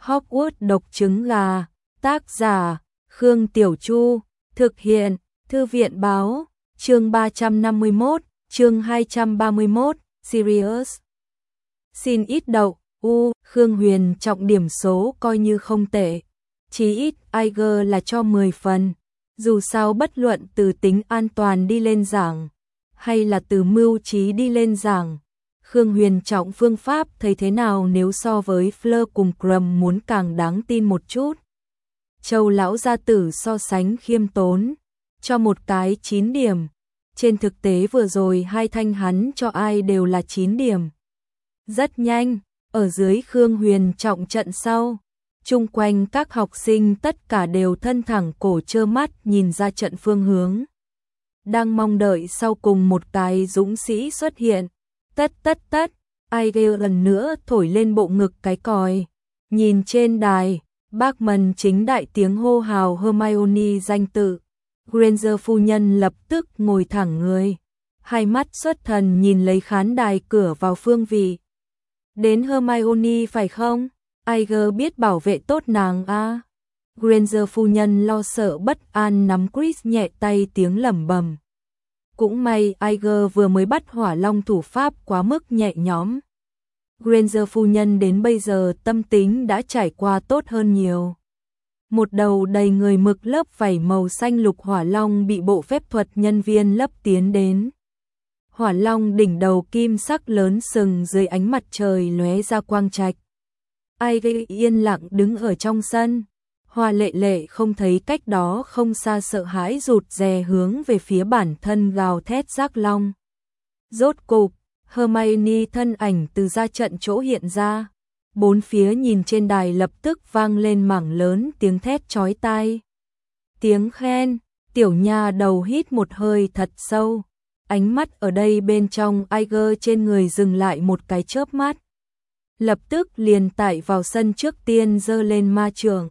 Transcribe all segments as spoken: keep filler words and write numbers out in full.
Hogwarts độc trứng gà, tác giả, Khương Tiểu Chu, thực hiện, Thư viện báo, chương ba trăm năm mươi mốt, chương hai trăm ba mươi mốt, Sirius. Xin ít đậu, u, Khương Huyền trọng điểm số coi như không tệ. Chí ít, Iger là cho mười phần. Dù sao bất luận từ tính an toàn đi lên giảng, hay là từ mưu trí đi lên giảng, Khương Huyền trọng phương pháp thấy thế nào nếu so với Fleur cùng Krum muốn càng đáng tin một chút. Châu lão gia tử so sánh khiêm tốn, cho một cái chín điểm. Trên thực tế vừa rồi hai thanh hắn cho ai đều là chín điểm. Rất nhanh, ở dưới Khương Huyền trọng trận sau, chung quanh các học sinh tất cả đều thân thẳng cổ trơ mắt nhìn ra trận phương hướng. Đang mong đợi sau cùng một cái dũng sĩ xuất hiện. Tất tất tất, Iger lần nữa thổi lên bộ ngực cái còi. Nhìn trên đài, Bachman chính đại tiếng hô hào Hermione danh tự. Granger phu nhân lập tức ngồi thẳng người. Hai mắt xuất thần nhìn lấy khán đài cửa vào phương vị. Đến Hermione phải không? Iger biết bảo vệ tốt nàng a. À? Granger phu nhân lo sợ bất an nắm Chris nhẹ tay tiếng lẩm bẩm. Cũng may Iger vừa mới bắt hỏa long thủ pháp quá mức nhẹ nhõm. Granger phu nhân đến bây giờ tâm tính đã trải qua tốt hơn nhiều. Một đầu đầy người mực lớp vảy màu xanh lục hỏa long bị bộ phép thuật nhân viên lấp tiến đến. Hỏa long đỉnh đầu kim sắc lớn sừng dưới ánh mặt trời lóe ra quang trạch. Iger yên lặng đứng ở trong sân. Hoa lệ lệ không thấy cách đó không xa sợ hãi rụt rè hướng về phía bản thân gào thét giác long. Rốt cục, Hermione thân ảnh từ ra trận chỗ hiện ra. Bốn phía nhìn trên đài lập tức vang lên mảng lớn tiếng thét chói tai. Tiếng khen, tiểu nha đầu hít một hơi thật sâu. Ánh mắt ở đây bên trong Iger trên người dừng lại một cái chớp mắt. Lập tức liền tải vào sân trước tiên giơ lên ma chưởng.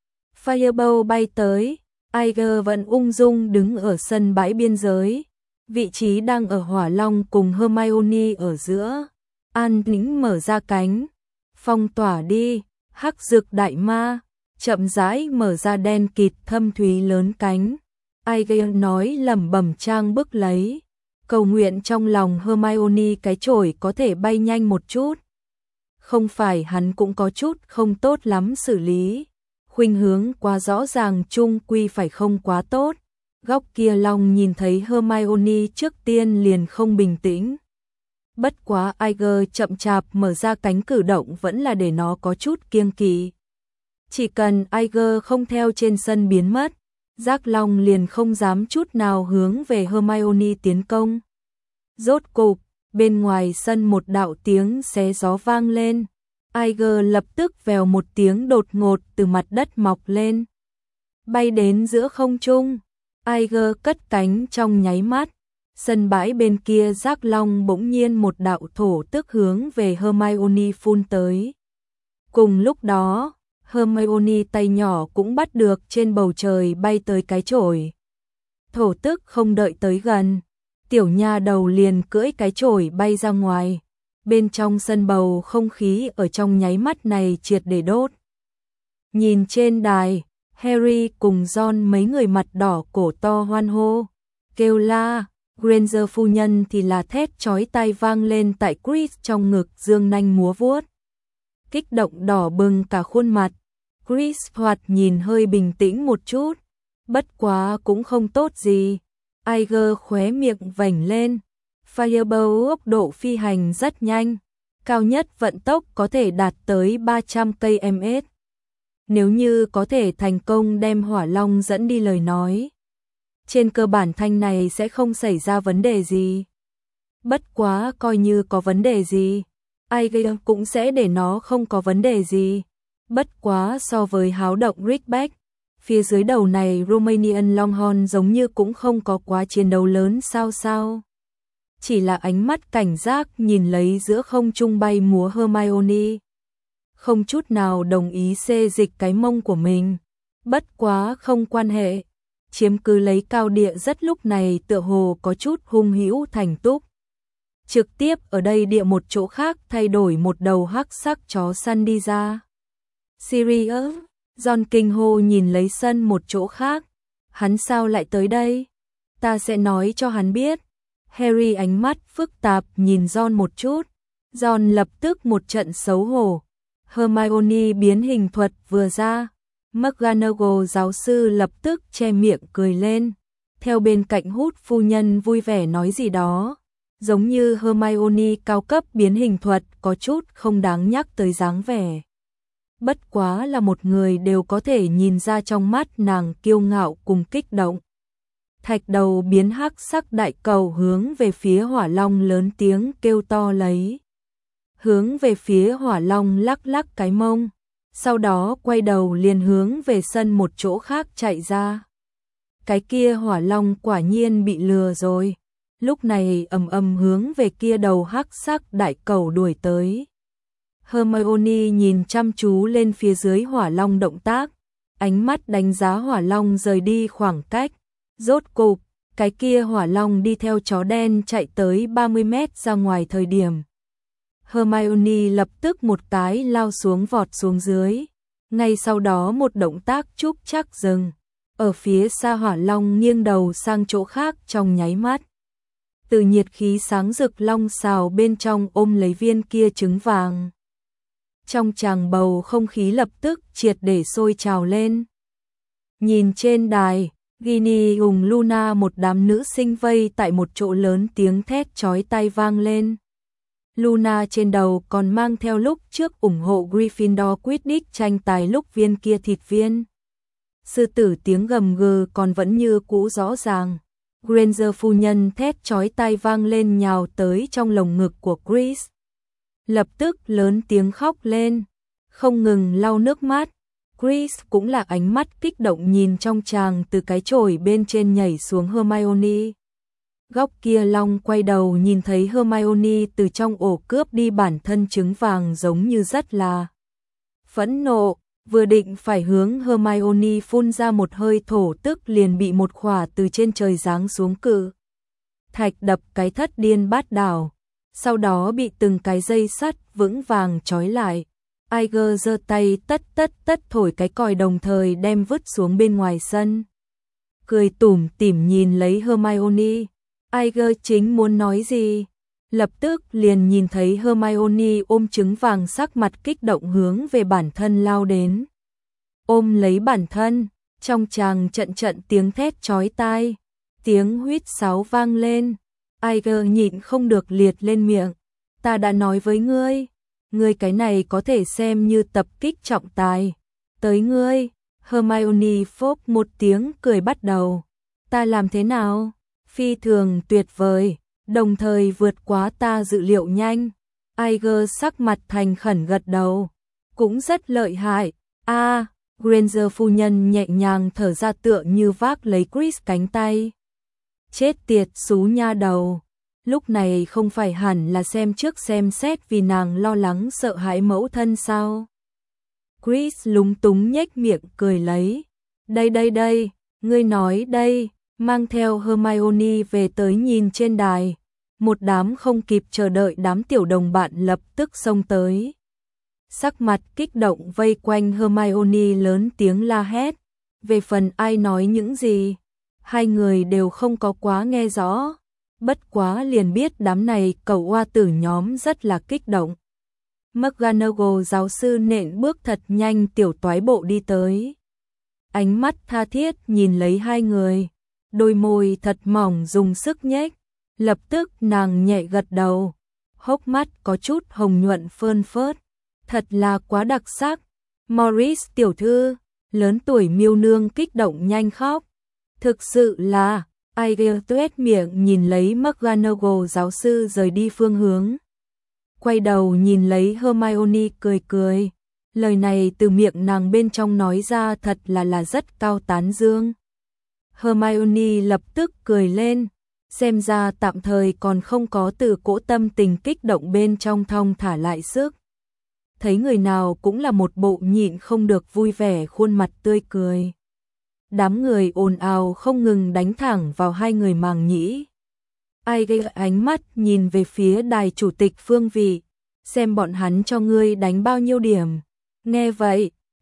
Firebolt bay tới, Iger vẫn ung dung đứng ở sân bãi biên giới, vị trí đang ở hỏa long cùng Hermione ở giữa. An Tĩnh mở ra cánh, phong tỏa đi, hắc dực đại ma, chậm rãi mở ra đen kịt thâm thúy lớn cánh. Iger nói lẩm bẩm trang bức lấy, cầu nguyện trong lòng Hermione cái chổi có thể bay nhanh một chút. Không phải hắn cũng có chút không tốt lắm xử lý. Khuynh hướng quá rõ ràng chung quy phải không quá tốt. Góc kia long nhìn thấy Hermione trước tiên liền không bình tĩnh. Bất quá Iger chậm chạp mở ra cánh cử động vẫn là để nó có chút kiêng kỵ. Chỉ cần Iger không theo trên sân biến mất, giác long liền không dám chút nào hướng về Hermione tiến công. Rốt cục, bên ngoài sân một đạo tiếng xé gió vang lên. Iger lập tức vèo một tiếng đột ngột từ mặt đất mọc lên. Bay đến giữa không trung. Iger cất cánh trong nháy mắt. Sân bãi bên kia giác long bỗng nhiên một đạo thổ tức hướng về Hermione phun tới. Cùng lúc đó, Hermione tay nhỏ cũng bắt được trên bầu trời bay tới cái chổi. Thổ tức không đợi tới gần. Tiểu nha đầu liền cưỡi cái chổi bay ra ngoài. Bên trong sân bầu không khí ở trong nháy mắt này triệt để đốt. Nhìn trên đài, Harry cùng Ron mấy người mặt đỏ cổ to hoan hô, kêu la, Granger phu nhân thì là thét chói tai vang lên tại Chris trong ngực dương nanh múa vuốt. Kích động đỏ bừng cả khuôn mặt, Chris thoạt nhìn hơi bình tĩnh một chút, bất quá cũng không tốt gì. Iger khóe miệng vểnh lên. Firebolt tốc độ phi hành rất nhanh, cao nhất vận tốc có thể đạt tới ba trăm ki lô mét trên giờ. Nếu như có thể thành công đem hỏa long dẫn đi lời nói, trên cơ bản thanh này sẽ không xảy ra vấn đề gì. Bất quá coi như có vấn đề gì, Iger cũng sẽ để nó không có vấn đề gì. Bất quá so với háo động Ridgeback, phía dưới đầu này Romanian Longhorn giống như cũng không có quá chiến đấu lớn sao sao. Chỉ là ánh mắt cảnh giác nhìn lấy giữa không trung bay múa Hermione. Không chút nào đồng ý xê dịch cái mông của mình. Bất quá không quan hệ. Chiếm cứ lấy cao địa rất lúc này tựa hồ có chút hung hữu thành túc. Trực tiếp ở đây địa một chỗ khác thay đổi một đầu hắc sắc chó săn đi ra. Sirius, Ron kinh hô nhìn lấy sân một chỗ khác. Hắn sao lại tới đây? Ta sẽ nói cho hắn biết. Harry ánh mắt phức tạp nhìn Ron một chút. Ron lập tức một trận xấu hổ. Hermione biến hình thuật vừa ra. McGonagall giáo sư lập tức che miệng cười lên. Theo bên cạnh Hút phu nhân vui vẻ nói gì đó. Giống như Hermione cao cấp biến hình thuật có chút không đáng nhắc tới dáng vẻ. Bất quá là một người đều có thể nhìn ra trong mắt nàng kiêu ngạo cùng kích động. Thạch đầu biến hắc sắc đại cầu hướng về phía hỏa long lớn tiếng kêu to lấy. Hướng về phía hỏa long lắc lắc cái mông. Sau đó quay đầu liền hướng về sân một chỗ khác chạy ra. Cái kia hỏa long quả nhiên bị lừa rồi. Lúc này ầm ầm hướng về kia đầu hắc sắc đại cầu đuổi tới. Hermione nhìn chăm chú lên phía dưới hỏa long động tác. Ánh mắt đánh giá hỏa long rời đi khoảng cách. Rốt cục, cái kia hỏa long đi theo chó đen chạy tới ba mươi mét ra ngoài thời điểm. Hermione lập tức một cái lao xuống vọt xuống dưới. Ngay sau đó một động tác chúc chắc dừng. Ở phía xa hỏa long nghiêng đầu sang chỗ khác trong nháy mắt. Từ nhiệt khí sáng rực long xào bên trong ôm lấy viên kia trứng vàng. Trong tràng bầu không khí lập tức triệt để sôi trào lên. Nhìn trên đài, Ginny cùng Luna một đám nữ sinh vây tại một chỗ lớn tiếng thét chói tai vang lên. Luna trên đầu còn mang theo lúc trước ủng hộ Gryffindor Quidditch tranh tài lúc viên kia thịt viên. Sư tử tiếng gầm gừ còn vẫn như cũ rõ ràng. Granger phu nhân thét chói tai vang lên nhào tới trong lồng ngực của Chris. Lập tức lớn tiếng khóc lên, không ngừng lau nước mắt. Chris cũng là ánh mắt kích động nhìn trong tràng từ cái chổi bên trên nhảy xuống Hermione. Góc kia long quay đầu nhìn thấy Hermione từ trong ổ cướp đi bản thân trứng vàng giống như rất là phẫn nộ, vừa định phải hướng Hermione phun ra một hơi thổ tức liền bị một khỏa từ trên trời giáng xuống cự thạch đập cái thất điên bát đảo, sau đó bị từng cái dây sắt vững vàng trói lại. Iger giơ tay tất tất tất thổi cái còi đồng thời đem vứt xuống bên ngoài sân. Cười tủm tỉm nhìn lấy Hermione. Iger chính muốn nói gì, lập tức liền nhìn thấy Hermione ôm trứng vàng sắc mặt kích động hướng về bản thân lao đến. Ôm lấy bản thân, trong tràng trận trận tiếng thét chói tai, tiếng huýt sáo vang lên. Iger nhịn không được liệt lên miệng. Ta đã nói với ngươi, ngươi cái này có thể xem như tập kích trọng tài. Tới ngươi, Hermione phốc một tiếng cười bắt đầu. Ta làm thế nào? Phi thường tuyệt vời, đồng thời vượt quá ta dự liệu nhanh. Iger sắc mặt thành khẩn gật đầu. Cũng rất lợi hại. A, à, Granger phu nhân nhẹ nhàng thở ra tựa như vác lấy Chris cánh tay. Chết tiệt xú nha đầu. Lúc này không phải hẳn là xem trước xem xét vì nàng lo lắng sợ hãi mẫu thân sao? Chris lúng túng nhếch miệng cười lấy. Đây đây đây, ngươi nói đây. Mang theo Hermione về tới nhìn trên đài, một đám không kịp chờ đợi đám tiểu đồng bạn lập tức xông tới. Sắc mặt kích động vây quanh Hermione lớn tiếng la hét, về phần ai nói những gì, hai người đều không có quá nghe rõ, bất quá liền biết đám này cẩu oa tử nhóm rất là kích động. McGonagall giáo sư nện bước thật nhanh tiểu toái bộ đi tới. Ánh mắt tha thiết nhìn lấy hai người. Đôi môi thật mỏng dùng sức nhếch, lập tức nàng nhẹ gật đầu, hốc mắt có chút hồng nhuận phơn phớt, thật là quá đặc sắc. Morris tiểu thư, lớn tuổi miêu nương kích động nhanh khóc, thực sự là. Iger tuét miệng nhìn lấy McGonagall giáo sư rời đi phương hướng, quay đầu nhìn lấy Hermione cười cười, lời này từ miệng nàng bên trong nói ra thật là là rất cao tán dương. Hermione lập tức cười lên, xem ra tạm thời còn không có từ cỗ tâm tình kích động bên trong thong thả lại sức. Thấy người nào cũng là một bộ nhịn không được vui vẻ khuôn mặt tươi cười. Đám người ồn ào không ngừng đánh thẳng vào hai người màng nhĩ. Ai gây ánh mắt nhìn về phía đài chủ tịch phương vị, xem bọn hắn cho ngươi đánh bao nhiêu điểm. Nghe vậy,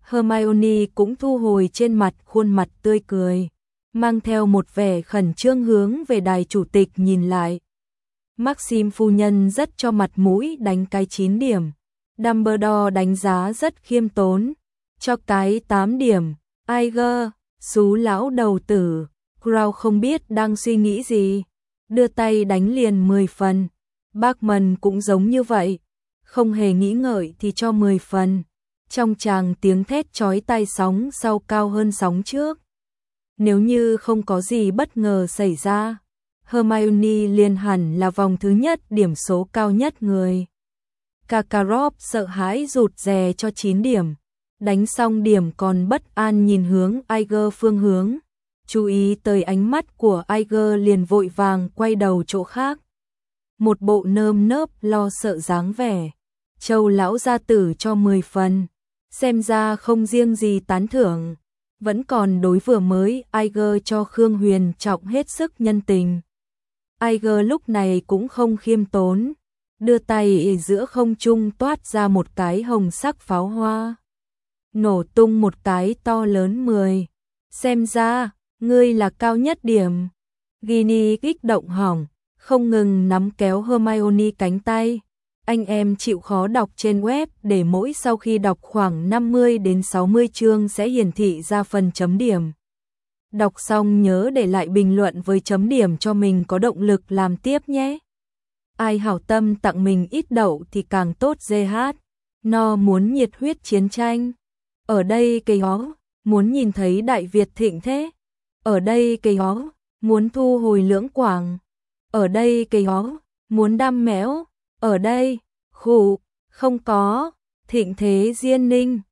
Hermione cũng thu hồi trên mặt khuôn mặt tươi cười, mang theo một vẻ khẩn trương hướng về đài chủ tịch nhìn lại. Maxim phu nhân rất cho mặt mũi đánh cái chín điểm. Dumbledore đánh giá rất khiêm tốn, cho cái tám điểm. Aiger, xú lão đầu tử, Crow không biết đang suy nghĩ gì, đưa tay đánh liền mười phần. Bachman cũng giống như vậy, không hề nghĩ ngợi thì cho mười phần. Trong tràng tiếng thét chói tai sóng sau cao hơn sóng trước. Nếu như không có gì bất ngờ xảy ra, Hermione liền hẳn là vòng thứ nhất điểm số cao nhất người. Karkaroff sợ hãi rụt rè cho chín điểm. Đánh xong điểm còn bất an nhìn hướng Aiger phương hướng. Chú ý tới ánh mắt của Aiger liền vội vàng quay đầu chỗ khác. Một bộ nơm nớp lo sợ dáng vẻ. Châu lão gia tử cho mười phần. Xem ra không riêng gì tán thưởng, vẫn còn đối vừa mới Aiger cho Khương Huyền Trọng hết sức nhân tình. Aiger lúc này cũng không khiêm tốn, đưa tay giữa không trung toát ra một cái hồng sắc pháo hoa. Nổ tung một cái to lớn mười. Xem ra, ngươi là cao nhất điểm. Ginny kích động hỏng, không ngừng nắm kéo Hermione cánh tay. Anh em chịu khó đọc trên web để mỗi sau khi đọc khoảng năm mươi đến sáu mươi chương sẽ hiển thị ra phần chấm điểm. Đọc xong nhớ để lại bình luận với chấm điểm cho mình có động lực làm tiếp nhé. Ai hảo tâm tặng mình ít đậu thì càng tốt giê hát. No muốn nhiệt huyết chiến tranh. Ở đây cây hó, muốn nhìn thấy Đại Việt thịnh thế. Ở đây cây hó, muốn thu hồi Lưỡng Quảng. Ở đây cây hó, muốn đam mẽo. Ở đây, khủ, không có, thịnh thế Diên Ninh.